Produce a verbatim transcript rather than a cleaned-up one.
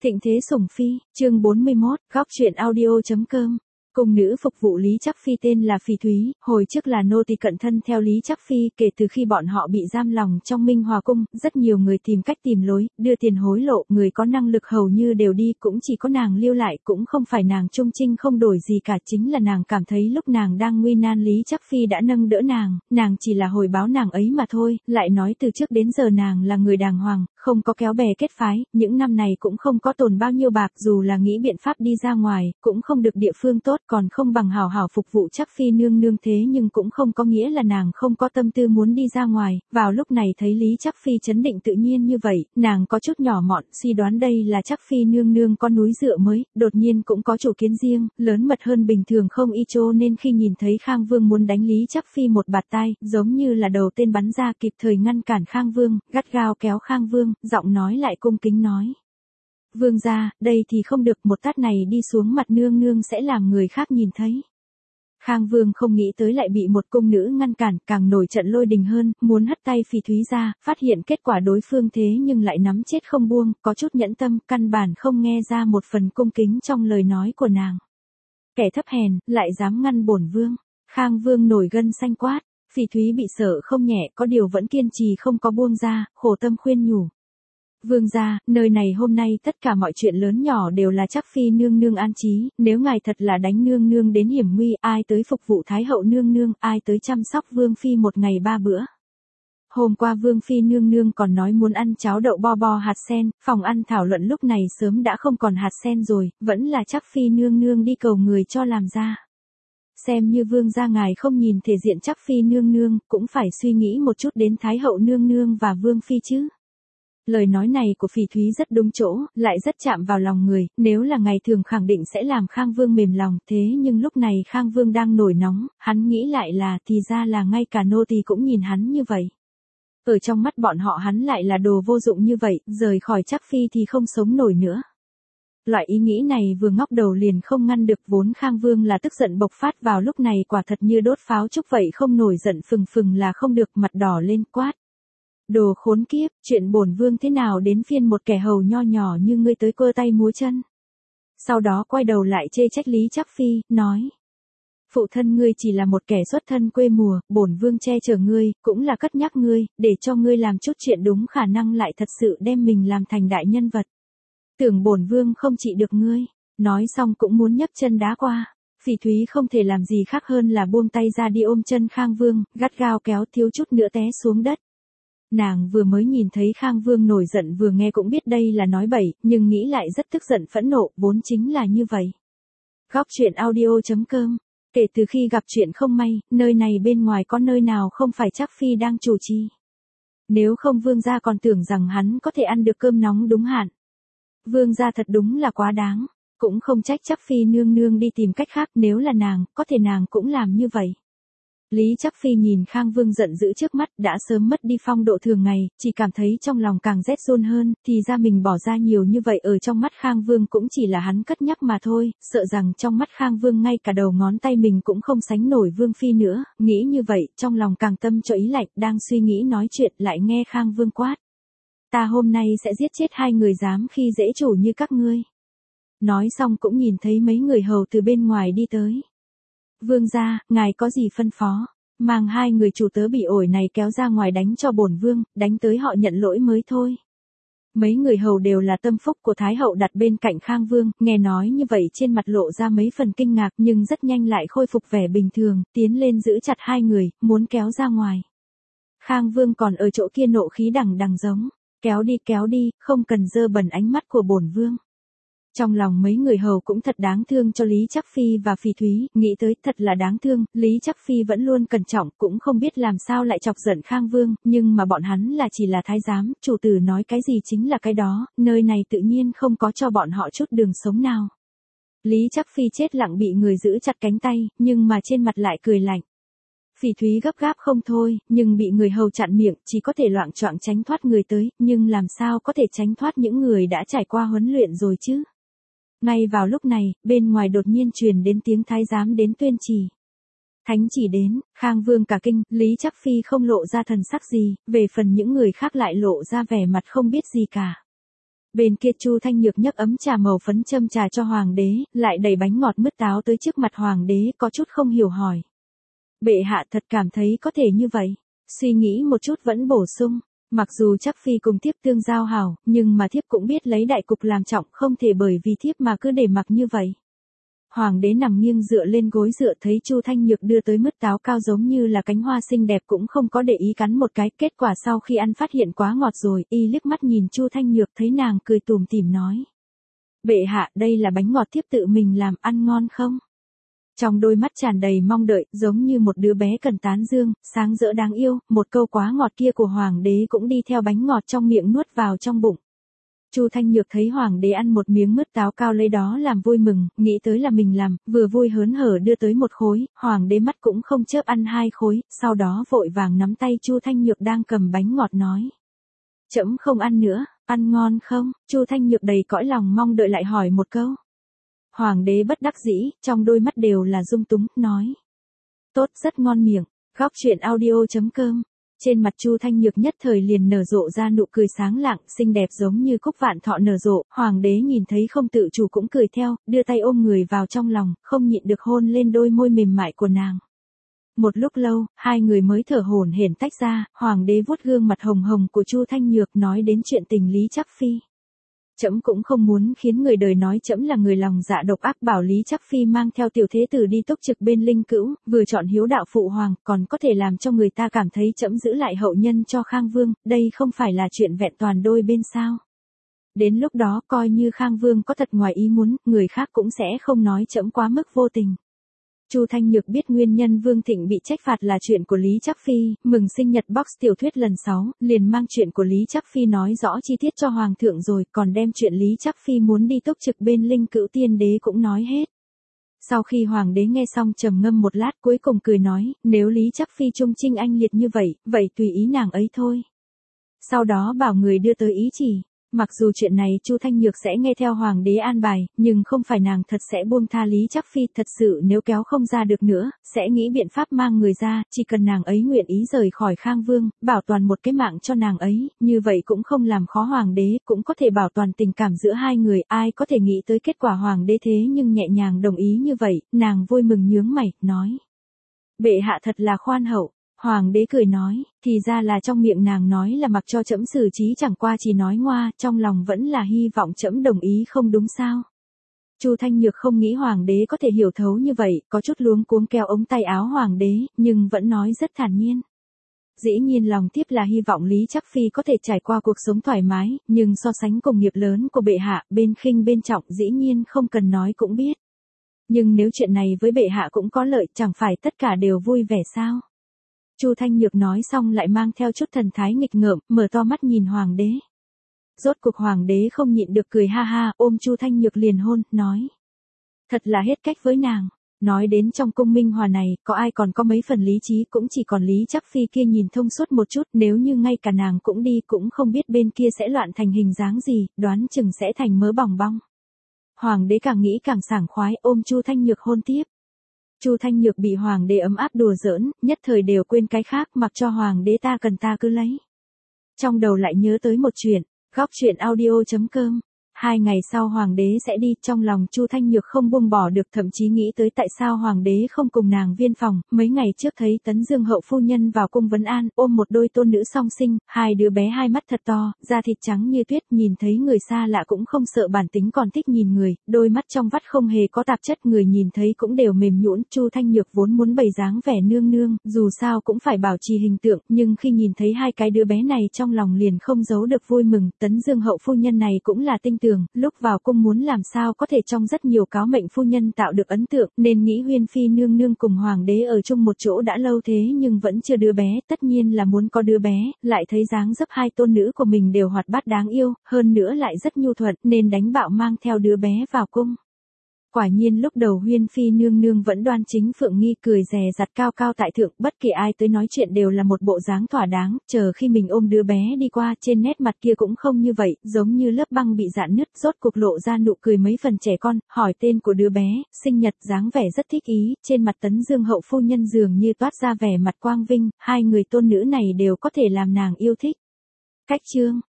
Thịnh thế sủng phi, chương bốn mươi mốt, góc truyện audio.com. Cung nữ phục vụ Lý Trắc Phi tên là Phỉ Thúy, hồi trước là nô tỳ cận thân theo Lý Trắc Phi, kể từ khi bọn họ bị giam lòng trong Minh Hòa cung, rất nhiều người tìm cách tìm lối, đưa tiền hối lộ, người có năng lực hầu như đều đi, cũng chỉ có nàng lưu lại, cũng không phải nàng trung trinh không đổi gì cả, chính là nàng cảm thấy lúc nàng đang nguy nan Lý Trắc Phi đã nâng đỡ nàng, nàng chỉ là hồi báo nàng ấy mà thôi, lại nói từ trước đến giờ nàng là người đàng hoàng, không có kéo bè kết phái, những năm này cũng không có tồn bao nhiêu bạc, dù là nghĩ biện pháp đi ra ngoài, cũng không được địa phương tốt, còn không bằng hảo hảo phục vụ Trắc Phi nương nương, thế nhưng cũng không có nghĩa là nàng không có tâm tư muốn đi ra ngoài. Vào lúc này thấy Lý Trắc Phi trấn định tự nhiên như vậy, nàng có chút nhỏ mọn, suy đoán đây là Trắc Phi nương nương có núi dựa mới, đột nhiên cũng có chủ kiến riêng, lớn mật hơn bình thường không y chô, nên khi nhìn thấy Khang Vương muốn đánh Lý Trắc Phi một bạt tai, giống như là đầu tên bắn ra, kịp thời ngăn cản Khang Vương, gắt gao kéo Khang Vương, giọng nói lại cung kính nói: "Vương gia, đây thì không được, một tát này đi xuống mặt nương nương sẽ làm người khác nhìn thấy." Khang Vương không nghĩ tới lại bị một cung nữ ngăn cản, càng nổi trận lôi đình hơn, muốn hất tay Phỉ Thúy ra, phát hiện kết quả đối phương thế nhưng lại nắm chết không buông, có chút nhẫn tâm, căn bản không nghe ra một phần cung kính trong lời nói của nàng. Kẻ thấp hèn, lại dám ngăn bổn vương. Khang Vương nổi gân xanh quát. Phỉ Thúy bị sợ không nhẹ, có điều vẫn kiên trì không có buông ra, khổ tâm khuyên nhủ: "Vương gia, nơi này hôm nay tất cả mọi chuyện lớn nhỏ đều là Trắc Phi nương nương an trí, nếu ngài thật là đánh nương nương đến hiểm nguy, ai tới phục vụ Thái hậu nương nương, ai tới chăm sóc Vương phi một ngày ba bữa. Hôm qua Vương phi nương nương còn nói muốn ăn cháo đậu bo bo hạt sen, phòng ăn thảo luận lúc này sớm đã không còn hạt sen rồi, vẫn là Trắc Phi nương nương đi cầu người cho làm ra. Xem như vương gia ngài không nhìn thể diện Trắc Phi nương nương, cũng phải suy nghĩ một chút đến Thái hậu nương nương và Vương phi chứ." Lời nói này của Phỉ Thúy rất đúng chỗ, lại rất chạm vào lòng người, nếu là ngày thường khẳng định sẽ làm Khang Vương mềm lòng, thế nhưng lúc này Khang Vương đang nổi nóng, hắn nghĩ lại là thì ra là ngay cả nô tỳ cũng nhìn hắn như vậy. Ở trong mắt bọn họ hắn lại là đồ vô dụng như vậy, rời khỏi Trắc Phi thì không sống nổi nữa. Loại ý nghĩ này vừa ngóc đầu liền không ngăn được, vốn Khang Vương là tức giận bộc phát, vào lúc này quả thật như đốt pháo trúc vậy, không nổi giận phừng phừng là không được, mặt đỏ lên quát: "Đồ khốn kiếp, chuyện bổn vương thế nào đến phiên một kẻ hầu nho nhỏ như ngươi tới cơ tay múa chân." Sau đó quay đầu lại chê trách Lý Trắc Phi, nói: "Phụ thân ngươi chỉ là một kẻ xuất thân quê mùa, bổn vương che chở ngươi, cũng là cất nhắc ngươi, để cho ngươi làm chút chuyện đúng, khả năng lại thật sự đem mình làm thành đại nhân vật. Tưởng bổn vương không trị được ngươi." Nói xong cũng muốn nhấc chân đá qua. Phỉ Thúy không thể làm gì khác hơn là buông tay ra đi ôm chân Khang Vương, gắt gao kéo, thiếu chút nữa té xuống đất. Nàng vừa mới nhìn thấy Khang Vương nổi giận, vừa nghe cũng biết đây là nói bậy, nhưng nghĩ lại rất tức giận phẫn nộ, vốn chính là như vậy. Góc truyện audio.com. Kể từ khi gặp chuyện không may, nơi này bên ngoài có nơi nào không phải Trắc Phi đang chủ trì. Nếu không vương gia còn tưởng rằng hắn có thể ăn được cơm nóng đúng hạn. Vương gia thật đúng là quá đáng, cũng không trách Trắc Phi nương nương đi tìm cách khác, nếu là nàng, có thể nàng cũng làm như vậy. Lý Trắc Phi nhìn Khang Vương giận dữ trước mắt, đã sớm mất đi phong độ thường ngày, chỉ cảm thấy trong lòng càng rét run hơn, thì ra mình bỏ ra nhiều như vậy ở trong mắt Khang Vương cũng chỉ là hắn cất nhắc mà thôi, sợ rằng trong mắt Khang Vương ngay cả đầu ngón tay mình cũng không sánh nổi Vương phi nữa, nghĩ như vậy, trong lòng càng tâm cho ý lạnh, đang suy nghĩ nói chuyện, lại nghe Khang Vương quát: "Ta hôm nay sẽ giết chết hai người dám khi dễ chủ như các ngươi." Nói xong cũng nhìn thấy mấy người hầu từ bên ngoài đi tới. "Vương gia, ngài có gì phân phó?" Mang hai người chủ tớ bị ổi này kéo ra ngoài đánh cho bổn vương, đánh tới họ nhận lỗi mới thôi. Mấy người hầu đều là tâm phúc của Thái hậu đặt bên cạnh Khang Vương, nghe nói như vậy trên mặt lộ ra mấy phần kinh ngạc, nhưng rất nhanh lại khôi phục vẻ bình thường, tiến lên giữ chặt hai người, muốn kéo ra ngoài. Khang Vương còn ở chỗ kia nộ khí đằng đằng giống: "Kéo đi kéo đi, không cần dơ bẩn ánh mắt của bổn vương." Trong lòng mấy người hầu cũng thật đáng thương cho Lý Trắc Phi và Phỉ Thúy, nghĩ tới thật là đáng thương, Lý Trắc Phi vẫn luôn cẩn trọng, cũng không biết làm sao lại chọc giận Khang Vương, nhưng mà bọn hắn là chỉ là thái giám, chủ tử nói cái gì chính là cái đó, nơi này tự nhiên không có cho bọn họ chút đường sống nào. Lý Trắc Phi chết lặng bị người giữ chặt cánh tay, nhưng mà trên mặt lại cười lạnh. Phỉ Thúy gấp gáp không thôi, nhưng bị người hầu chặn miệng, chỉ có thể loạng choạng tránh thoát người tới, nhưng làm sao có thể tránh thoát những người đã trải qua huấn luyện rồi chứ. Ngay vào lúc này, bên ngoài đột nhiên truyền đến tiếng thái giám đến tuyên chỉ. Thánh chỉ đến, Khang Vương cả kinh, Lý Trắc Phi không lộ ra thần sắc gì, về phần những người khác lại lộ ra vẻ mặt không biết gì cả. Bên kia Chu Thanh Nhược nhấc ấm trà màu phấn châm trà cho hoàng đế, lại đẩy bánh ngọt mứt táo tới trước mặt hoàng đế, có chút không hiểu hỏi. Bệ hạ thật cảm thấy có thể như vậy. Suy nghĩ một chút vẫn bổ sung. Mặc dù chắc phi cùng thiếp tương giao hảo, nhưng mà thiếp cũng biết lấy đại cục làm trọng, không thể bởi vì thiếp mà cứ để mặc như vậy. Hoàng đế nằm nghiêng dựa lên gối dựa thấy Chu Thanh Nhược đưa tới mứt táo cao giống như là cánh hoa xinh đẹp cũng không có để ý cắn một cái, kết quả sau khi ăn phát hiện quá ngọt rồi, y liếc mắt nhìn Chu Thanh Nhược thấy nàng cười tủm tỉm nói. Bệ hạ, đây là bánh ngọt thiếp tự mình làm, ăn ngon không? Trong đôi mắt tràn đầy mong đợi, giống như một đứa bé cần tán dương, sáng rỡ đáng yêu, một câu quá ngọt kia của hoàng đế cũng đi theo bánh ngọt trong miệng nuốt vào trong bụng. Chu Thanh Nhược thấy hoàng đế ăn một miếng mứt táo cao lấy đó làm vui mừng, nghĩ tới là mình làm, vừa vui hớn hở đưa tới một khối, hoàng đế mắt cũng không chớp ăn hai khối, sau đó vội vàng nắm tay Chu Thanh Nhược đang cầm bánh ngọt nói. Trẫm không ăn nữa, ăn ngon không? Chu Thanh Nhược đầy cõi lòng mong đợi lại hỏi một câu. Hoàng đế bất đắc dĩ, trong đôi mắt đều là dung túng, nói. Tốt, rất ngon miệng. Góc truyện audio chấm com. Trên mặt Chu Thanh Nhược nhất thời liền nở rộ ra nụ cười sáng lạng, xinh đẹp giống như cúc vạn thọ nở rộ, hoàng đế nhìn thấy không tự chủ cũng cười theo, đưa tay ôm người vào trong lòng, không nhịn được hôn lên đôi môi mềm mại của nàng. Một lúc lâu, hai người mới thở hổn hển tách ra, hoàng đế vuốt gương mặt hồng hồng của Chu Thanh Nhược nói đến chuyện tình Lý Trắc Phi. Trẫm cũng không muốn khiến người đời nói trẫm là người lòng dạ độc ác, bảo Lý Trắc Phi mang theo tiểu thế tử đi túc trực bên Linh Cữu, vừa chọn hiếu đạo phụ hoàng, còn có thể làm cho người ta cảm thấy trẫm giữ lại hậu nhân cho Khang Vương, đây không phải là chuyện vẹn toàn đôi bên sao? Đến lúc đó coi như Khang Vương có thật ngoài ý muốn, người khác cũng sẽ không nói trẫm quá mức vô tình. Chu Thanh Nhược biết nguyên nhân Vương Thịnh bị trách phạt là chuyện của Lý Trắc Phi, mừng sinh nhật box tiểu thuyết lần sáu, liền mang chuyện của Lý Trắc Phi nói rõ chi tiết cho Hoàng thượng rồi, còn đem chuyện Lý Trắc Phi muốn đi túc trực bên Linh Cữu Tiên Đế cũng nói hết. Sau khi Hoàng đế nghe xong trầm ngâm một lát cuối cùng cười nói, nếu Lý Trắc Phi trung trinh anh liệt như vậy, vậy tùy ý nàng ấy thôi. Sau đó bảo người đưa tới ý chỉ. Mặc dù chuyện này Chu Thanh Nhược sẽ nghe theo hoàng đế an bài, nhưng không phải nàng thật sẽ buông tha Lý Trắc Phi, thật sự nếu kéo không ra được nữa, sẽ nghĩ biện pháp mang người ra, chỉ cần nàng ấy nguyện ý rời khỏi Khang Vương, bảo toàn một cái mạng cho nàng ấy, như vậy cũng không làm khó hoàng đế, cũng có thể bảo toàn tình cảm giữa hai người, ai có thể nghĩ tới kết quả hoàng đế thế nhưng nhẹ nhàng đồng ý như vậy, nàng vui mừng nhướng mày, nói. Bệ hạ thật là khoan hậu. Hoàng đế cười nói, thì ra là trong miệng nàng nói là mặc cho trẫm xử trí chẳng qua chỉ nói ngoa, trong lòng vẫn là hy vọng trẫm đồng ý không đúng sao. Chu Thanh Nhược không nghĩ hoàng đế có thể hiểu thấu như vậy, có chút luống cuống kéo ống tay áo hoàng đế, nhưng vẫn nói rất thản nhiên. Dĩ nhiên lòng tiếp là hy vọng Lý Trắc Phi có thể trải qua cuộc sống thoải mái, nhưng so sánh cùng nghiệp lớn của bệ hạ, bên khinh bên trọng dĩ nhiên không cần nói cũng biết. Nhưng nếu chuyện này với bệ hạ cũng có lợi, chẳng phải tất cả đều vui vẻ sao? Chu Thanh Nhược nói xong lại mang theo chút thần thái nghịch ngợm, mở to mắt nhìn hoàng đế. Rốt cuộc hoàng đế không nhịn được cười ha ha, ôm Chu Thanh Nhược liền hôn, nói. Thật là hết cách với nàng. Nói đến trong cung Minh Hòa này, có ai còn có mấy phần lý trí, cũng chỉ còn Lý Trắc Phi kia nhìn thông suốt một chút, nếu như ngay cả nàng cũng đi cũng không biết bên kia sẽ loạn thành hình dáng gì, đoán chừng sẽ thành mớ bòng bong. Hoàng đế càng nghĩ càng sảng khoái, ôm Chu Thanh Nhược hôn tiếp. Chu Thanh Nhược bị hoàng đế ấm áp đùa giỡn, nhất thời đều quên cái khác, mặc cho hoàng đế ta cần ta cứ lấy. Trong đầu lại nhớ tới một chuyện, góc truyện audio chấm com. Hai ngày sau hoàng đế sẽ đi, trong lòng Chu Thanh Nhược không buông bỏ được, thậm chí nghĩ tới tại sao hoàng đế không cùng nàng viên phòng. Mấy ngày trước thấy Tấn Dương hậu phu nhân vào cung vấn an, ôm một đôi tôn nữ song sinh, hai đứa bé hai mắt thật to, da thịt trắng như tuyết, nhìn thấy người xa lạ cũng không sợ bản tính còn thích nhìn người, đôi mắt trong vắt không hề có tạp chất, người nhìn thấy cũng đều mềm nhũn. Chu Thanh Nhược vốn muốn bày dáng vẻ nương nương, dù sao cũng phải bảo trì hình tượng, nhưng khi nhìn thấy hai cái đứa bé này trong lòng liền không giấu được vui mừng. Tấn Dương hậu phu nhân này cũng là tinh tường, lúc vào cung muốn làm sao có thể trong rất nhiều cáo mệnh phu nhân tạo được ấn tượng, nên nghĩ Huyên Phi nương nương cùng hoàng đế ở chung một chỗ đã lâu thế nhưng vẫn chưa đứa bé, tất nhiên là muốn có đứa bé, lại thấy dáng dấp hai tôn nữ của mình đều hoạt bát đáng yêu, hơn nữa lại rất nhu thuận, nên đánh bạo mang theo đứa bé vào cung. Quả nhiên lúc đầu Huyên Phi nương nương vẫn đoan chính phượng nghi, cười dè dặt cao cao tại thượng, bất kỳ ai tới nói chuyện đều là một bộ dáng thỏa đáng, chờ khi mình ôm đứa bé đi qua, trên nét mặt kia cũng không như vậy, giống như lớp băng bị rạn nứt, rốt cuộc lộ ra nụ cười mấy phần trẻ con, hỏi tên của đứa bé, sinh nhật, dáng vẻ rất thích ý, trên mặt Tấn Dương hậu phu nhân dường như toát ra vẻ mặt quang vinh, hai người tôn nữ này đều có thể làm nàng yêu thích. Cách chương